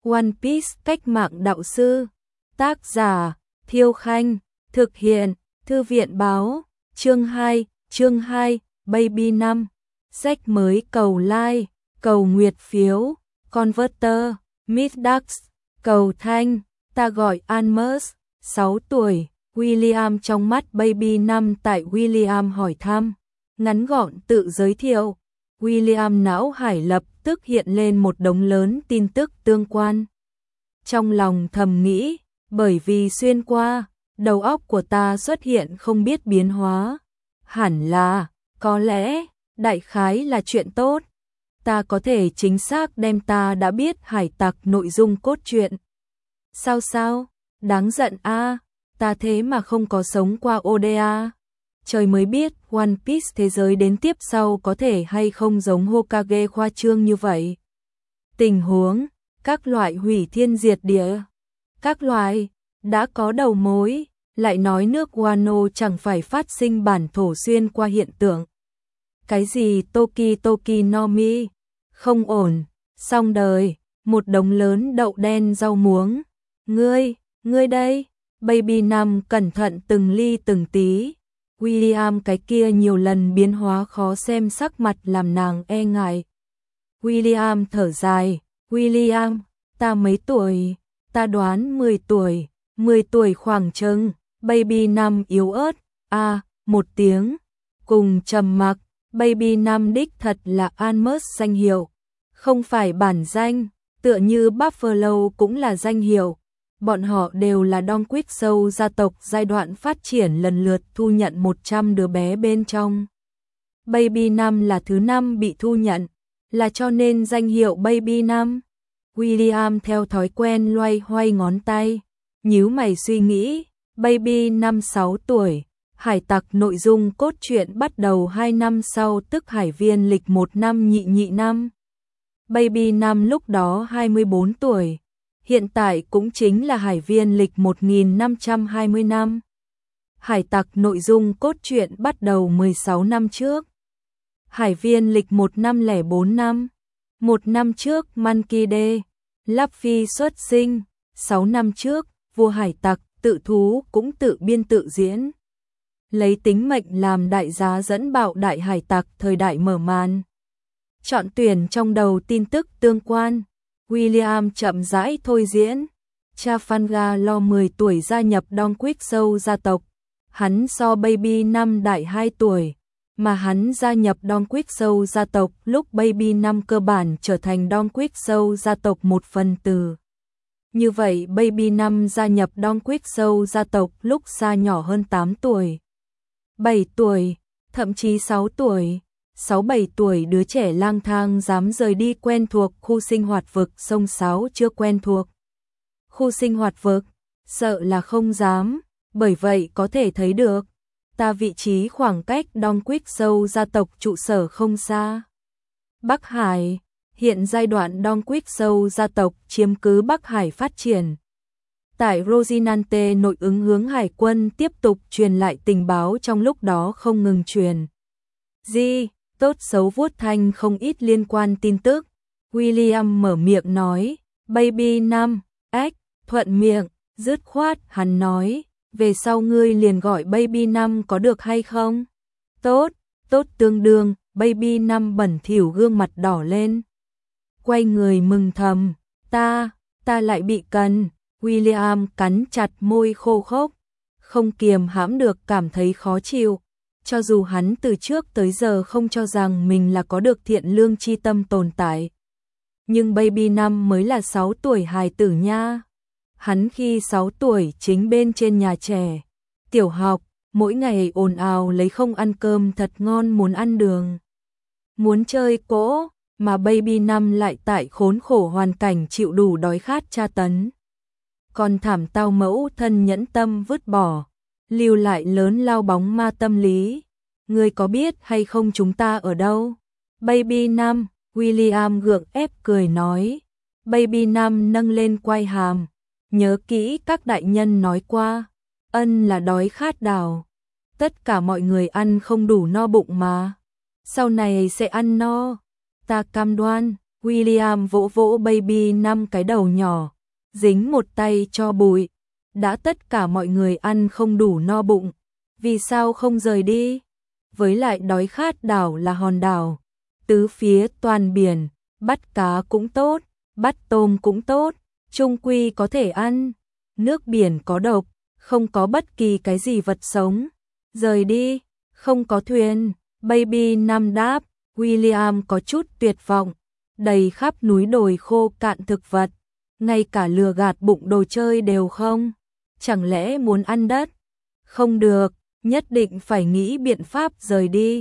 One Piece cách mạng đạo sư. Tác giả Thiêu Khanh. Thực hiện Thư viện Báo. Chương 2, Baby 5. Sách mới cầu like, cầu nguyệt phiếu, Converter, Midax, cầu thanh, ta gọi Almus, 6 tuổi, William trong mắt Baby 5 tại William hỏi thăm. Ngắn gọn tự giới thiệu. William não hải lập tức hiện lên một đống lớn tin tức tương quan. Trong lòng thầm nghĩ, bởi vì xuyên qua, đầu óc của ta xuất hiện không biết biến hóa. Hẳn là, có lẽ, đại khái là chuyện tốt. Ta có thể chính xác đem ta đã biết hải tặc nội dung cốt truyện. Sao, đáng giận a, ta thế mà không có sống qua ODA. Trời mới biết One Piece thế giới đến tiếp sau có thể hay không giống Hokage khoa trương như vậy. Tình huống, các loại hủy thiên diệt địa, các loại, đã có đầu mối, lại nói nước Wano chẳng phải phát sinh bản thổ xuyên qua hiện tượng. Cái gì Toki no Mi, không ổn, xong đời, một đống lớn đậu đen rau muống. Ngươi đây, Baby 5 cẩn thận từng ly từng tí. William cái kia nhiều lần biến hóa khó xem sắc mặt làm nàng e ngại. William thở dài, William, ta mấy tuổi, ta đoán 10 tuổi, 10 tuổi khoảng chừng. Baby 5 yếu ớt, một tiếng, cùng trầm mặc. Baby 5 đích thật là Almus danh hiệu, không phải bản danh, tựa như Buffalo cũng là danh hiệu. Bọn họ đều là Don Quixote gia tộc giai đoạn phát triển lần lượt thu nhận 100 đứa bé bên trong. Baby 5 là thứ 5 bị thu nhận, là cho nên danh hiệu Baby 5. William theo thói quen loay hoay ngón tay, nhíu mày suy nghĩ, Baby 5 6 tuổi, hải tặc nội dung cốt truyện bắt đầu 2 năm sau tức hải viên lịch 1 năm nhị năm. Baby 5 lúc đó 24 tuổi. Hiện tại cũng chính là hải viên lịch 1520 năm. Hải tặc nội dung cốt truyện bắt đầu 16 năm trước. Hải viên lịch 1504 năm. 1 năm trước Monkey D. Luffy xuất sinh. 6 năm trước, vua hải tặc tự thú cũng tự biên tự diễn. Lấy tính mệnh làm đại giá dẫn bạo đại hải tặc thời đại mở màn. Chọn tuyển trong đầu tin tức tương quan. William chậm rãi thôi diễn. Trafalgar Law 10 tuổi gia nhập Don Quixote gia tộc. Hắn so Baby 5 đại 2 tuổi, mà hắn gia nhập Don Quixote gia tộc lúc Baby 5 cơ bản trở thành Don Quixote gia tộc một phần tử. Như vậy Baby 5 gia nhập Don Quixote gia tộc lúc xa nhỏ hơn 8 tuổi, 7 tuổi, thậm chí 6 tuổi. 6-7 tuổi đứa trẻ lang thang dám rời đi quen thuộc khu sinh hoạt vực sông Sáo chưa quen thuộc. Khu sinh hoạt vực, sợ là không dám, bởi vậy có thể thấy được, ta vị trí khoảng cách Don Quixote gia tộc trụ sở không xa. Bắc Hải, hiện giai đoạn Don Quixote gia tộc chiếm cứ Bắc Hải phát triển. Tại Rocinante nội ứng hướng hải quân tiếp tục truyền lại tình báo trong lúc đó không ngừng truyền. Tốt xấu vuốt thanh không ít liên quan tin tức. William mở miệng nói, Baby 5, thuận miệng, dứt khoát, hắn nói, về sau ngươi liền gọi Baby 5 có được hay không? Tốt tương đương, Baby 5 bẩn thỉu gương mặt đỏ lên. Quay người mừng thầm, ta lại bị cần. William cắn chặt môi khô khốc, không kiềm hãm được cảm thấy khó chịu. Cho dù hắn từ trước tới giờ không cho rằng mình là có được thiện lương chi tâm tồn tại. Nhưng Baby 5 mới là 6 tuổi hài tử nha. Hắn khi 6 tuổi chính bên trên nhà trẻ, tiểu học, mỗi ngày ồn ào lấy không ăn cơm thật ngon muốn ăn đường. Muốn chơi cỗ, mà Baby 5 lại tại khốn khổ hoàn cảnh chịu đủ đói khát tra tấn. Còn thảm tao mẫu thân nhẫn tâm vứt bỏ. Lưu lại lớn lao bóng ma tâm lý. Ngươi có biết hay không chúng ta ở đâu? Baby 5, William gượng ép cười nói. Baby 5 nâng lên quai hàm. Nhớ kỹ các đại nhân nói qua. Ân là đói khát đảo. Tất cả mọi người ăn không đủ no bụng mà. Sau này sẽ ăn no. Ta cam đoan, William vỗ vỗ Baby 5 cái đầu nhỏ, dính một tay cho bụi. Đã tất cả mọi người ăn không đủ no bụng, vì sao không rời đi? Với lại đói khát đảo là hòn đảo, tứ phía toàn biển, bắt cá cũng tốt, bắt tôm cũng tốt, chung quy có thể ăn. Nước biển có độc, không có bất kỳ cái gì vật sống. Rời đi, không có thuyền. Baby 5 đáp. William có chút tuyệt vọng. Đầy khắp núi đồi khô cạn thực vật, ngay cả lừa gạt bụng đồ chơi đều không. Chẳng lẽ muốn ăn đất? Không được, nhất định phải nghĩ biện pháp rời đi.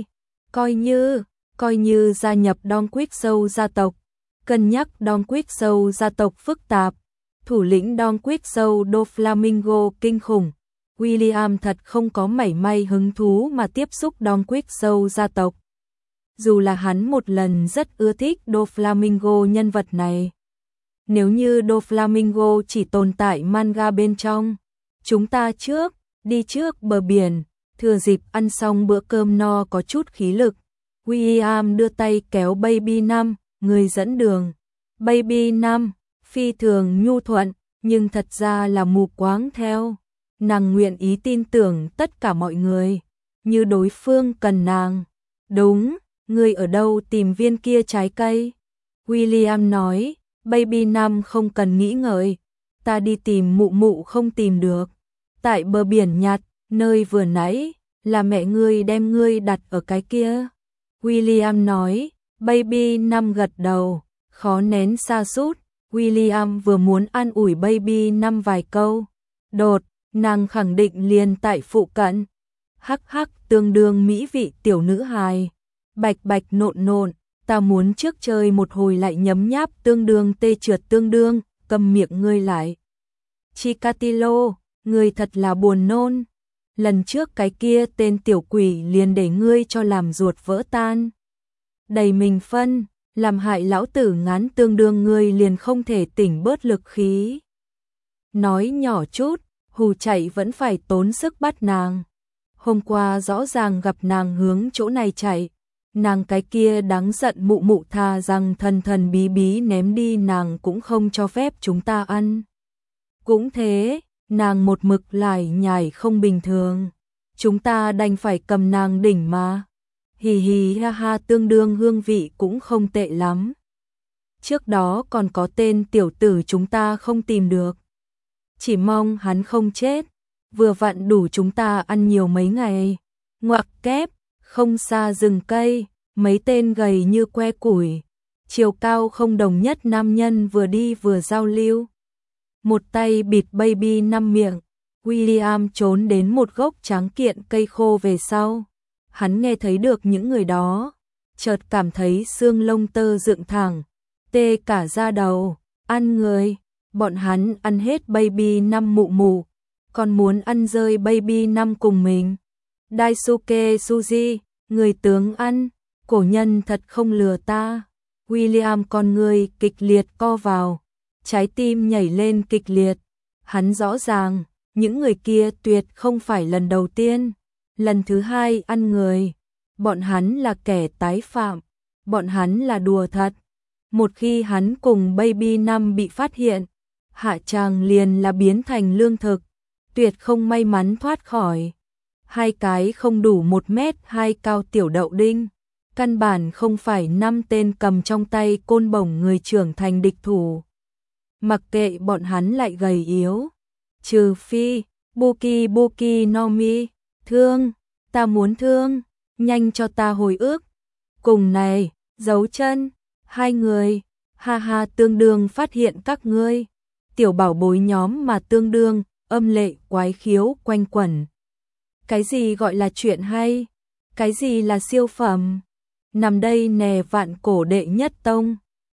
Coi như gia nhập Don Quixote gia tộc. Cân nhắc Don Quixote gia tộc phức tạp. Thủ lĩnh Don Quixote Doflamingo kinh khủng. William thật không có mảy may hứng thú mà tiếp xúc Don Quixote gia tộc. Dù là hắn một lần rất ưa thích Doflamingo nhân vật này. Nếu như Doflamingo chỉ tồn tại manga bên trong, chúng ta đi trước bờ biển, thừa dịp ăn xong bữa cơm no có chút khí lực. William đưa tay kéo Baby 5, người dẫn đường. Baby 5, phi thường nhu thuận, nhưng thật ra là mù quáng theo. Nàng nguyện ý tin tưởng tất cả mọi người, như đối phương cần nàng. Đúng, ngươi ở đâu tìm viên kia trái cây? William nói, Baby 5 không cần nghĩ ngợi, ta đi tìm mụ mụ không tìm được. Tại bờ biển nhặt, nơi vừa nãy, là mẹ ngươi đem ngươi đặt ở cái kia. William nói, Baby 5 gật đầu, khó nén sa sút. William vừa muốn an ủi Baby 5 vài câu. Nàng khẳng định liền tại phụ cận. Hắc hắc tương đương mỹ vị tiểu nữ hài. Bạch bạch nộn nộn, ta muốn trước chơi một hồi lại nhấm nháp tương đương tê trượt tương đương, cầm miệng ngươi lại. Chikatilo, ngươi thật là buồn nôn. Lần trước cái kia tên tiểu quỷ liền để ngươi cho làm ruột vỡ tan. Đầy mình phân, làm hại lão tử ngán tương đương ngươi liền không thể tỉnh bớt lực khí. Nói nhỏ chút, hù chạy vẫn phải tốn sức bắt nàng. Hôm qua rõ ràng gặp nàng hướng chỗ này chạy, nàng cái kia đáng giận mụ mụ tha rằng thần thần bí bí ném đi nàng cũng không cho phép chúng ta ăn. Cũng thế, nàng một mực lải nhải không bình thường, chúng ta đành phải cầm nàng đỉnh mà. Hì hì ha ha tương đương hương vị cũng không tệ lắm. Trước đó còn có tên tiểu tử chúng ta không tìm được. Chỉ mong hắn không chết, vừa vặn đủ chúng ta ăn nhiều mấy ngày. Ngoặc kép, không xa rừng cây, mấy tên gầy như que củi, chiều cao không đồng nhất nam nhân vừa đi vừa giao lưu. Một tay bịt Baby 5 miệng, William trốn đến một gốc tráng kiện cây khô về sau. Hắn nghe thấy được những người đó, chợt cảm thấy xương lông tơ dựng thẳng, tê cả da đầu, ăn người. Bọn hắn ăn hết Baby 5 mụ mụ, còn muốn ăn rơi Baby 5 cùng mình. Daisuke Suji, người tướng ăn, cổ nhân thật không lừa ta. William con người kịch liệt co vào, trái tim nhảy lên kịch liệt. Hắn rõ ràng, những người kia tuyệt không phải lần đầu tiên, lần thứ hai ăn người. Bọn hắn là kẻ tái phạm, bọn hắn là đùa thật. Một khi hắn cùng Baby 5 bị phát hiện, hạ tràng liền là biến thành lương thực, tuyệt không may mắn thoát khỏi. Hai cái không đủ 1m2 cao tiểu đậu đinh, căn bản không phải 5 tên cầm trong tay côn bổng người trưởng thành địch thủ. Mặc kệ bọn hắn lại gầy yếu, trừ phi, Buki Buki no Mi, thương, ta muốn thương, nhanh cho ta hồi ức. Cùng này, dấu chân, hai người, ha ha tương đương phát hiện các ngươi. Tiểu bảo bối nhóm mà tương đương, âm lệ quái khiếu quanh quẩn. Cái gì gọi là chuyện hay? Cái gì là siêu phẩm? Nằm đây nè vạn cổ đệ nhất tông.